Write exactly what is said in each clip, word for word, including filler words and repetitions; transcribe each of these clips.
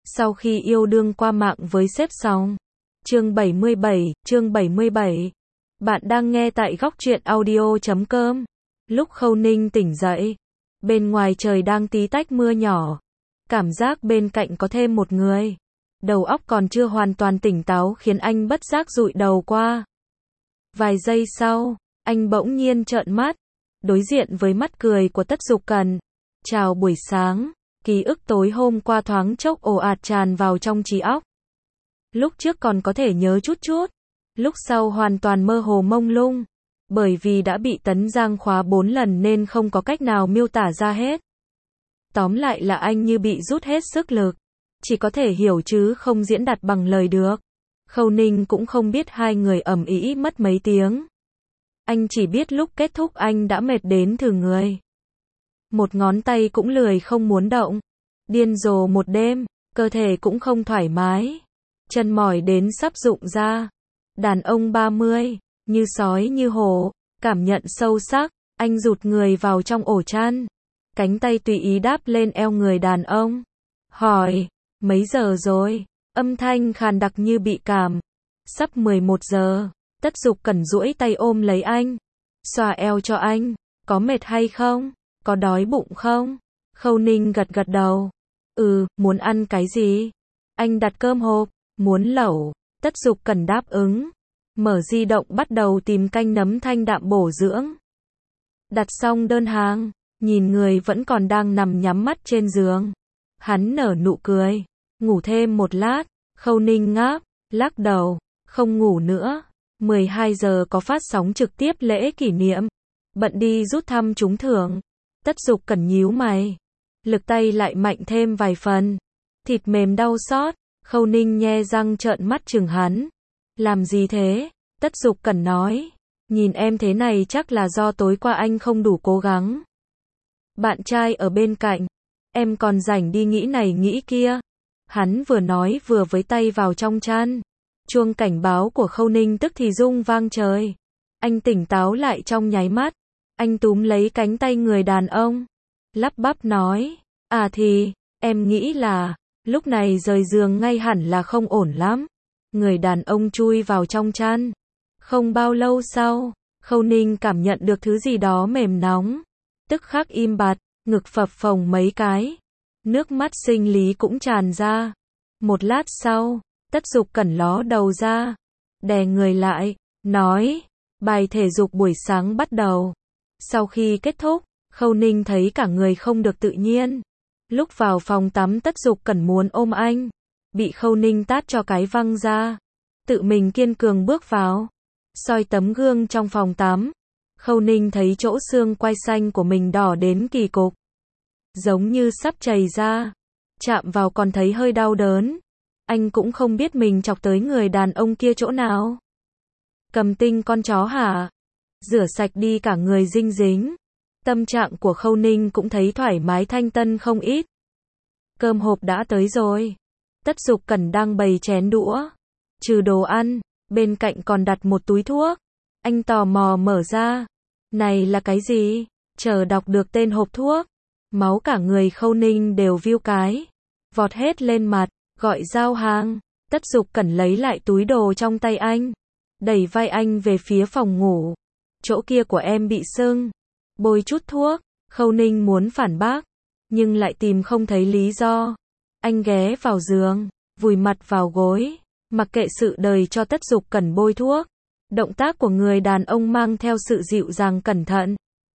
Sau khi yêu đương qua mạng với sếp xong. Chương bảy mươi bảy, chương bảy mươi bảy. Bạn đang nghe tại góc truyện audio chấm com. Lúc Khâu Ninh tỉnh dậy, bên ngoài trời đang tí tách mưa nhỏ. Cảm giác bên cạnh có thêm một người. Đầu óc còn chưa hoàn toàn tỉnh táo khiến anh bất giác dụi đầu qua. Vài giây sau, anh bỗng nhiên trợn mắt, đối diện với mắt cười của Tất Dục Cần. Chào buổi sáng, ký ức tối hôm qua thoáng chốc ồ ạt tràn vào trong trí óc. Lúc trước còn có thể nhớ chút chút, lúc sau hoàn toàn mơ hồ mông lung, bởi vì đã bị Tấn Giang khóa bốn lần nên không có cách nào miêu tả ra hết. Tóm lại là anh như bị rút hết sức lực, chỉ có thể hiểu chứ không diễn đạt bằng lời được. Khâu Ninh cũng không biết hai người ầm ĩ mất mấy tiếng. Anh chỉ biết lúc kết thúc anh đã mệt đến thừ người. Một ngón tay cũng lười không muốn động. Điên rồ một đêm, cơ thể cũng không thoải mái. Chân mỏi đến sắp rụng ra. Đàn ông ba mươi, như sói như hổ, cảm nhận sâu sắc, anh rụt người vào trong ổ chăn. Cánh tay tùy ý đáp lên eo người đàn ông. Hỏi, mấy giờ rồi? Âm thanh khàn đặc như bị cảm. Sắp mười một giờ, Tất Dục Cần duỗi tay ôm lấy anh. Xoa eo cho anh, có mệt hay không? Có đói bụng không? Khâu Ninh gật gật đầu. Ừ, muốn ăn cái gì? Anh đặt cơm hộp, muốn lẩu. Tất Dục Cần đáp ứng. Mở di động bắt đầu tìm canh nấm thanh đạm bổ dưỡng. Đặt xong đơn hàng, nhìn người vẫn còn đang nằm nhắm mắt trên giường. Hắn nở nụ cười. Ngủ thêm một lát. Khâu Ninh ngáp, lắc đầu. Không ngủ nữa. mười hai giờ có phát sóng trực tiếp lễ kỷ niệm. Bận đi rút thăm trúng thưởng. Tất Dục Cần nhíu mày. Lực tay lại mạnh thêm vài phần. Thịt mềm đau xót. Khâu Ninh nhe răng trợn mắt chừng hắn. Làm gì thế? Tất Dục Cần nói. Nhìn em thế này chắc là do tối qua anh không đủ cố gắng. Bạn trai ở bên cạnh. Em còn rảnh đi nghĩ này nghĩ kia. Hắn vừa nói vừa với tay vào trong chăn. Chuông cảnh báo của Khâu Ninh tức thì rung vang trời. Anh tỉnh táo lại trong nháy mắt. Anh túm lấy cánh tay người đàn ông. Lắp bắp nói. À thì, em nghĩ là, lúc này rời giường ngay hẳn là không ổn lắm. Người đàn ông chui vào trong chăn. Không bao lâu sau, Khâu Ninh cảm nhận được thứ gì đó mềm nóng. Tức khắc im bặt, ngực phập phồng mấy cái. Nước mắt sinh lý cũng tràn ra. Một lát sau, Tất Dục Cần ló đầu ra. Đè người lại, nói. Bài thể dục buổi sáng bắt đầu. Sau khi kết thúc, Khâu Ninh thấy cả người không được tự nhiên. Lúc vào phòng tắm Tất Dục Cần muốn ôm anh. Bị Khâu Ninh tát cho cái văng ra. Tự mình kiên cường bước vào. Soi tấm gương trong phòng tắm. Khâu Ninh thấy chỗ xương quai xanh của mình đỏ đến kỳ cục. Giống như sắp chảy ra. Chạm vào còn thấy hơi đau đớn. Anh cũng không biết mình chọc tới người đàn ông kia chỗ nào. Cầm tinh con chó hả? Rửa sạch đi cả người dinh dính. Tâm trạng của Khâu Ninh cũng thấy thoải mái thanh tân không ít. Cơm hộp đã tới rồi. Tất Dục Cần đang bày chén đũa. Trừ đồ ăn, bên cạnh còn đặt một túi thuốc. Anh tò mò mở ra. Này là cái gì? Chờ đọc được tên hộp thuốc. Máu cả người Khâu Ninh đều viu cái. Vọt hết lên mặt, gọi giao hàng. Tất Dục Cần lấy lại túi đồ trong tay anh. Đẩy vai anh về phía phòng ngủ. Chỗ kia của em bị sưng. Bôi chút thuốc. Khâu Ninh muốn phản bác, nhưng lại tìm không thấy lý do. Anh ghé vào giường, vùi mặt vào gối, mặc kệ sự đời cho Tất Dục Cần bôi thuốc. Động tác của người đàn ông mang theo sự dịu dàng cẩn thận.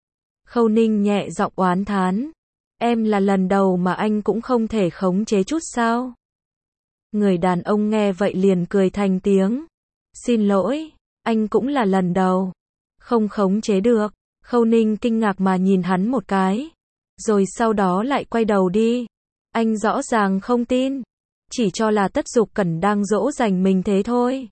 Khâu Ninh nhẹ giọng oán thán. Em là lần đầu mà anh cũng không thể khống chế chút sao? Người đàn ông nghe vậy liền cười thành tiếng. Xin lỗi, anh cũng là lần đầu. Không khống chế được. Khâu Ninh kinh ngạc mà nhìn hắn một cái. Rồi sau đó lại quay đầu đi. Anh rõ ràng không tin. Chỉ cho là Tất Dục Cần đang dỗ dành mình thế thôi.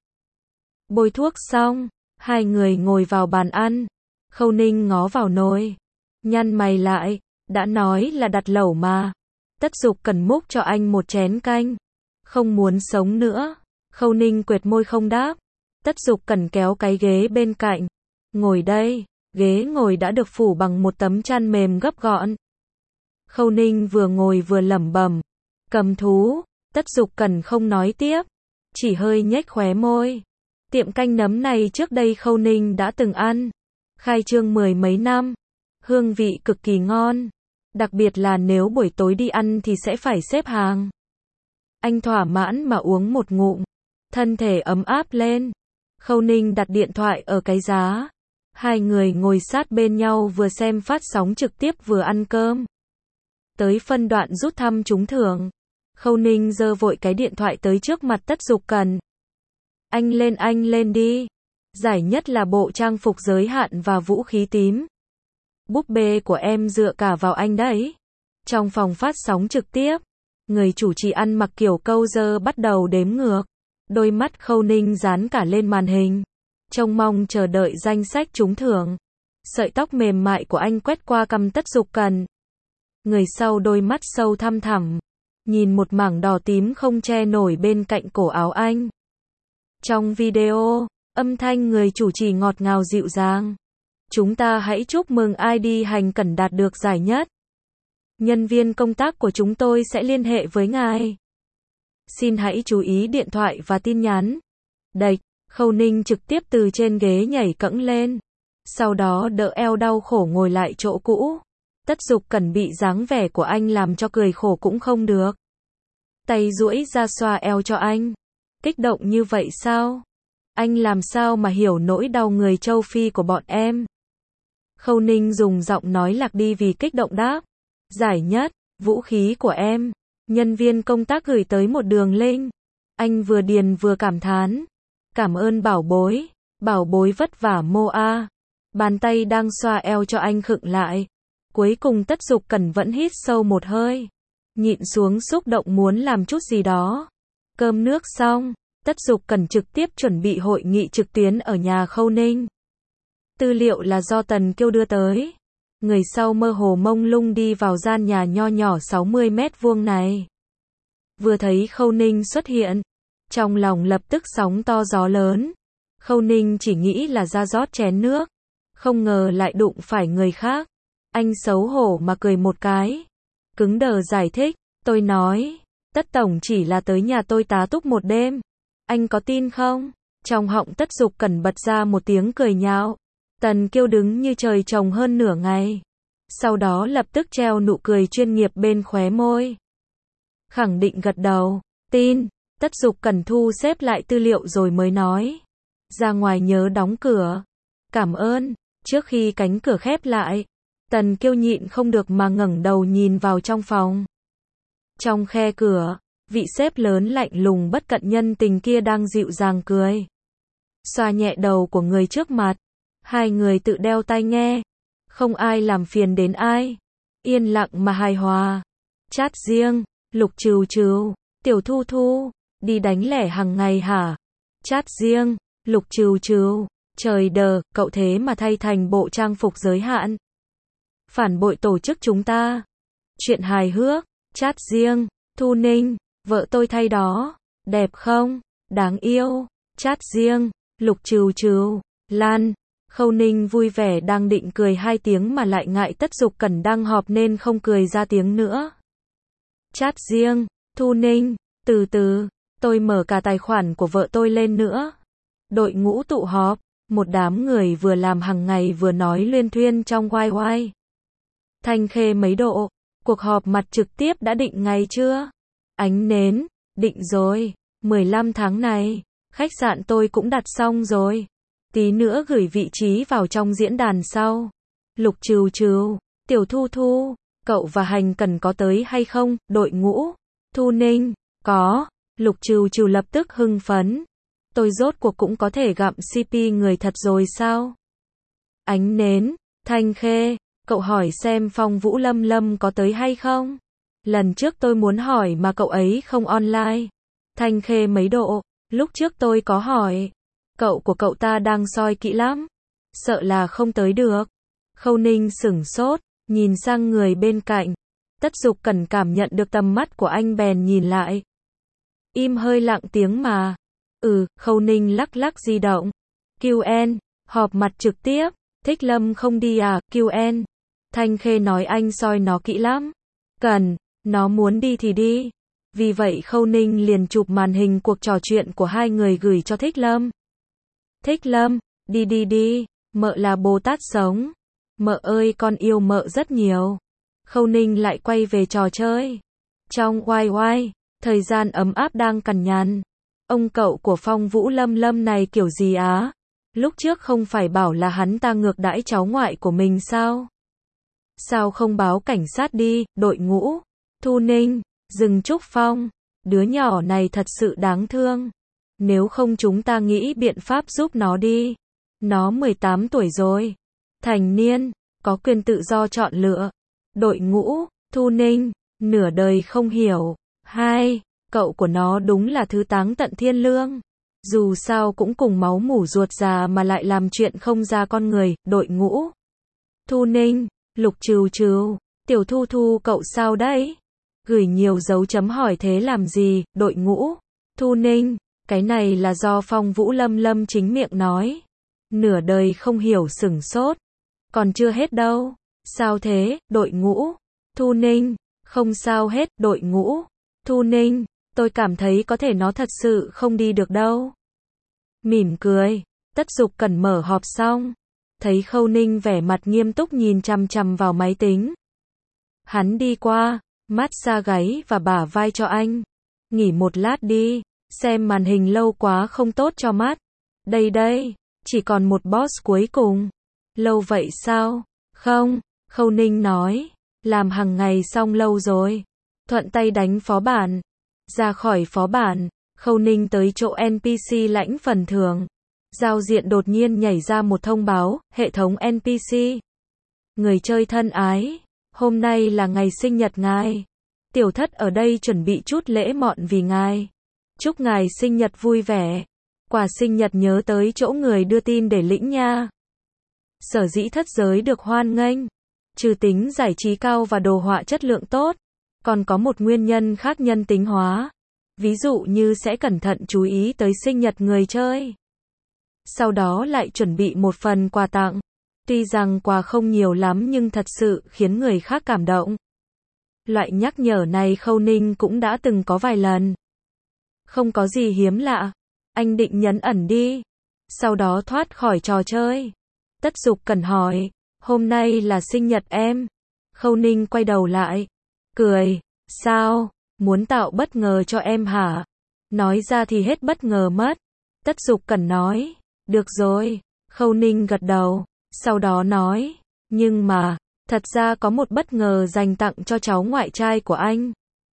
Bôi thuốc xong, hai người ngồi vào bàn ăn. Khâu Ninh ngó vào nồi. Nhăn mày lại, đã nói là đặt lẩu mà. Tất Dục Cần múc cho anh một chén canh. Không muốn sống nữa. Khâu Ninh quệt môi không đáp. Tất Dục Cần kéo cái ghế bên cạnh. Ngồi đây. Ghế ngồi đã được phủ bằng một tấm chăn mềm gấp gọn. Khâu Ninh vừa ngồi vừa lẩm bẩm. Cầm thú, Tất Dục Cần không nói tiếp, chỉ hơi nhếch khóe môi. Tiệm canh nấm này trước đây Khâu Ninh đã từng ăn. Khai trương mười mấy năm. Hương vị cực kỳ ngon. Đặc biệt là nếu buổi tối đi ăn thì sẽ phải xếp hàng. Anh thỏa mãn mà uống một ngụm. Thân thể ấm áp lên. Khâu Ninh đặt điện thoại ở cái giá. Hai người ngồi sát bên nhau vừa xem phát sóng trực tiếp vừa ăn cơm. Tới phân đoạn rút thăm trúng thưởng. Khâu Ninh giơ vội cái điện thoại tới trước mặt Tất Dục Cần. Anh lên anh lên đi. Giải nhất là bộ trang phục giới hạn và vũ khí tím. Búp bê của em dựa cả vào anh đấy. Trong phòng phát sóng trực tiếp, người chủ trì ăn mặc kiểu câu dơ bắt đầu đếm ngược. Đôi mắt Khâu Ninh dán cả lên màn hình. Trông mong chờ đợi danh sách trúng thưởng. Sợi tóc mềm mại của anh quét qua cằm Tất Dục Cần. Người sau đôi mắt sâu thăm thẳm. Nhìn một mảng đỏ tím không che nổi bên cạnh cổ áo anh. Trong video, âm thanh người chủ trì ngọt ngào dịu dàng. Chúng ta hãy chúc mừng ai đi Hành Cẩn đạt được giải nhất. Nhân viên công tác của chúng tôi sẽ liên hệ với ngài. Xin hãy chú ý điện thoại và tin nhắn. Đạch, Khâu Ninh trực tiếp từ trên ghế nhảy cẫng lên. Sau đó đỡ eo đau khổ ngồi lại chỗ cũ. Tất Dục Cần bị dáng vẻ của anh làm cho cười khổ cũng không được. Tay duỗi ra xoa eo cho anh. Kích động như vậy sao? Anh làm sao mà hiểu nỗi đau người châu Phi của bọn em? Khâu Ninh dùng giọng nói lạc đi vì kích động đáp. Giải nhất, vũ khí của em. Nhân viên công tác gửi tới một đường link. Anh vừa điền vừa cảm thán. Cảm ơn bảo bối. Bảo bối vất vả mô a. Bàn tay đang xoa eo cho anh khựng lại. Cuối cùng Tất Dục Cần vẫn hít sâu một hơi. Nhịn xuống xúc động muốn làm chút gì đó. Cơm nước xong, Tất Dục Cần trực tiếp chuẩn bị hội nghị trực tuyến ở nhà Khâu Ninh. Tư liệu là do Tần Kiêu đưa tới. Người sau mơ hồ mông lung đi vào gian nhà nho nhỏ sáu mươi mét vuông này. Vừa thấy Khâu Ninh xuất hiện, trong lòng lập tức sóng to gió lớn. Khâu Ninh chỉ nghĩ là ra rót chén nước, không ngờ lại đụng phải người khác. Anh xấu hổ mà cười một cái. Cứng đờ giải thích, tôi nói, Tất Tổng chỉ là tới nhà tôi tá túc một đêm. Anh có tin không? Trong họng Tất Dục Cần bật ra một tiếng cười nhạo. Tần Kiêu đứng như trời trồng hơn nửa ngày. Sau đó lập tức treo nụ cười chuyên nghiệp bên khóe môi. Khẳng định gật đầu, tin. Tất Dục Cần thu xếp lại tư liệu rồi mới nói. Ra ngoài nhớ đóng cửa. Cảm ơn. Trước khi cánh cửa khép lại, Tần Kiêu nhịn không được mà ngẩng đầu nhìn vào trong phòng. Trong khe cửa, vị sếp lớn lạnh lùng bất cận nhân tình kia đang dịu dàng cười. Xoa nhẹ đầu của người trước mặt. Hai người tự đeo tai nghe. Không ai làm phiền đến ai. Yên lặng mà hài hòa. Chat riêng, Lục Trừu Trừu, Tiểu Thu Thu, đi đánh lẻ hàng ngày hả? Chat riêng, Lục Trừu Trừu, trời đờ, cậu thế mà thay thành bộ trang phục giới hạn. Phản bội tổ chức chúng ta. Chuyện hài hước, chat riêng, Thu Ninh, vợ tôi thay đó, đẹp không? Đáng yêu. Chat riêng, Lục Trừu Trừu, Lan. Khâu Ninh vui vẻ đang định cười hai tiếng mà lại ngại Tất Dục Cần đang họp nên không cười ra tiếng nữa. Chat riêng, Thu Ninh, từ từ, tôi mở cả tài khoản của vợ tôi lên nữa. Đội ngũ tụ họp, một đám người vừa làm hàng ngày vừa nói luyên thuyên trong oai oai. Thanh Khê mấy độ, cuộc họp mặt trực tiếp đã định ngày chưa? Ánh nến, định rồi, mười lăm tháng này, khách sạn tôi cũng đặt xong rồi. Tí nữa gửi vị trí vào trong diễn đàn sau. Lục Trừu Trừu, Tiểu Thu Thu, cậu và Hành Cần có tới hay không? Đội ngũ. Thu Ninh, có. Lục Trừu Trừu lập tức hưng phấn. Tôi rốt cuộc cũng có thể gặm xê pê người thật rồi sao? Ánh nến, Thanh Khê, cậu hỏi xem Phong Vũ Lâm Lâm có tới hay không? Lần trước tôi muốn hỏi mà cậu ấy không online. Thanh Khê mấy độ, lúc trước tôi có hỏi. Cậu của cậu ta đang soi kỹ lắm. Sợ là không tới được. Khâu Ninh sửng sốt, nhìn sang người bên cạnh. Tất Dục Cần cảm nhận được tầm mắt của anh bèn nhìn lại. Im hơi lặng tiếng mà. Ừ, Khâu Ninh lắc lắc di động. quy en, họp mặt trực tiếp. Thích Lâm không đi à, quy en. Thanh Khê nói anh soi nó kỹ lắm. Cần, nó muốn đi thì đi. Vì vậy Khâu Ninh liền chụp màn hình cuộc trò chuyện của hai người gửi cho Thích Lâm. Thích Lâm, đi đi đi, mợ là Bồ Tát sống. Mợ ơi con yêu mợ rất nhiều. Khâu Ninh lại quay về trò chơi. Trong oai oai, thời gian ấm áp đang cằn nhằn. Ông cậu của Phong Vũ Lâm Lâm này kiểu gì á? Lúc trước không phải bảo là hắn ta ngược đãi cháu ngoại của mình sao? Sao không báo cảnh sát đi, đội ngũ? Thu Ninh, dừng Trúc Phong. Đứa nhỏ này thật sự đáng thương. Nếu không chúng ta nghĩ biện pháp giúp nó đi. Nó mười tám tuổi rồi. Thành niên, có quyền tự do chọn lựa. Đội ngũ, Thu Ninh, nửa đời không hiểu. Hai, cậu của nó đúng là thứ táng tận thiên lương. Dù sao cũng cùng máu mủ ruột già mà lại làm chuyện không ra con người. Đội ngũ, Thu Ninh, Lục Trừu Trừu, Tiểu Thu Thu cậu sao đấy? Gửi nhiều dấu chấm hỏi thế làm gì? Đội ngũ, Thu Ninh, cái này là do Phong Vũ Lâm Lâm chính miệng nói. Nửa đời không hiểu sửng sốt. Còn chưa hết đâu. Sao thế? Đội ngũ, Thu Ninh, không sao hết. Đội ngũ, Thu Ninh, tôi cảm thấy có thể nó thật sự không đi được đâu. Mỉm cười, Tất Dục Cẩn mở họp xong. Thấy Khâu Ninh vẻ mặt nghiêm túc nhìn chằm chằm vào máy tính. Hắn đi qua, mát xa gáy và bả vai cho anh. Nghỉ một lát đi, xem màn hình lâu quá không tốt cho mắt. Đây đây, chỉ còn một boss cuối cùng. Lâu vậy sao? Không, Khâu Ninh nói, làm hàng ngày xong lâu rồi. Thuận tay đánh phó bản. Ra khỏi phó bản, Khâu Ninh tới chỗ en pê xê lãnh phần thưởng. Giao diện đột nhiên nhảy ra một thông báo, hệ thống en pê xê. Người chơi thân ái, hôm nay là ngày sinh nhật ngài. Tiểu thất ở đây chuẩn bị chút lễ mọn vì ngài. Chúc ngài sinh nhật vui vẻ. Quà sinh nhật nhớ tới chỗ người đưa tin để lĩnh nha. Sở dĩ thất giới được hoan nghênh, trừ tính giải trí cao và đồ họa chất lượng tốt, còn có một nguyên nhân khác nhân tính hóa. Ví dụ như sẽ cẩn thận chú ý tới sinh nhật người chơi. Sau đó lại chuẩn bị một phần quà tặng. Tuy rằng quà không nhiều lắm nhưng thật sự khiến người khác cảm động. Loại nhắc nhở này Khâu Ninh cũng đã từng có vài lần. Không có gì hiếm lạ. Anh định nhấn ẩn đi. Sau đó thoát khỏi trò chơi. Tất Dục Cẩn hỏi, hôm nay là sinh nhật em. Khâu Ninh quay đầu lại. Cười, sao? Muốn tạo bất ngờ cho em hả? Nói ra thì hết bất ngờ mất. Tất Dục Cẩn nói, được rồi. Khâu Ninh gật đầu, sau đó nói, nhưng mà, thật ra có một bất ngờ dành tặng cho cháu ngoại trai của anh.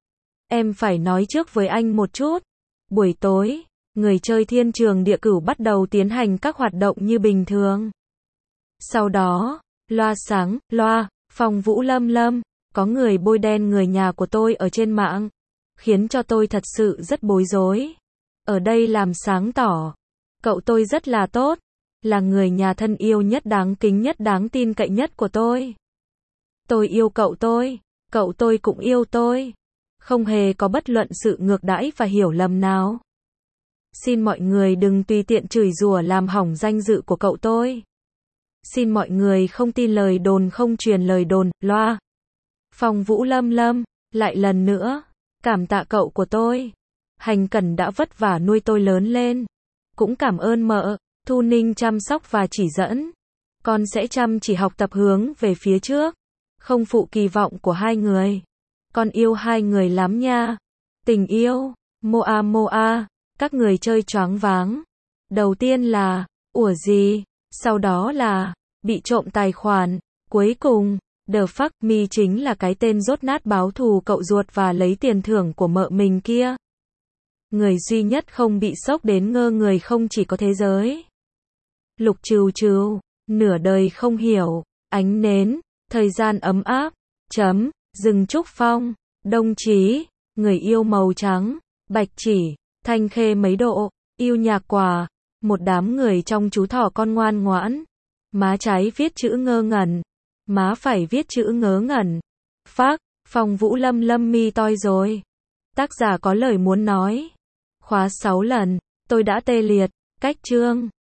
Em phải nói trước với anh một chút. Buổi tối, người chơi thiên trường địa cửu bắt đầu tiến hành các hoạt động như bình thường. Sau đó, loa sáng, loa, Phong Vũ Lâm Lâm, có người bôi đen người nhà của tôi ở trên mạng, khiến cho tôi thật sự rất bối rối. Ở đây làm sáng tỏ, cậu tôi rất là tốt, là người nhà thân yêu nhất, đáng kính nhất, đáng tin cậy nhất của tôi. Tôi yêu cậu tôi, cậu tôi cũng yêu tôi. Không hề có bất luận sự ngược đãi và hiểu lầm nào. Xin mọi người đừng tùy tiện chửi rủa làm hỏng danh dự của cậu tôi. Xin mọi người không tin lời đồn, không truyền lời đồn. Loa. Phong Vũ Lâm Lâm, lại lần nữa, cảm tạ cậu của tôi. Hành Cẩn đã vất vả nuôi tôi lớn lên. Cũng cảm ơn mợ, Thu Ninh chăm sóc và chỉ dẫn. Con sẽ chăm chỉ học tập hướng về phía trước, không phụ kỳ vọng của hai người. Con yêu hai người lắm nha. Tình yêu, Moa Moa, các người chơi choáng váng. Đầu tiên là, ủa gì, sau đó là, bị trộm tài khoản, cuối cùng, the fuck me chính là cái tên dốt nát báo thù cậu ruột và lấy tiền thưởng của mợ mình kia. Người duy nhất không bị sốc đến ngơ người không chỉ có thế giới. Lục Trừu Trừu, nửa đời không hiểu, ánh nến, thời gian ấm áp, chấm, rừng trúc phong, đông chí, người yêu màu trắng, bạch chỉ, thanh khê mấy độ, yêu nhạc quả, một đám người trong chú thỏ con ngoan ngoãn. Má trái viết chữ ngơ ngẩn, má phải viết chữ ngớ ngẩn. Phác, Phong Vũ Lâm Lâm mi toi rồi. Tác giả có lời muốn nói. Khóa sáu lần, tôi đã tê liệt, cách chương.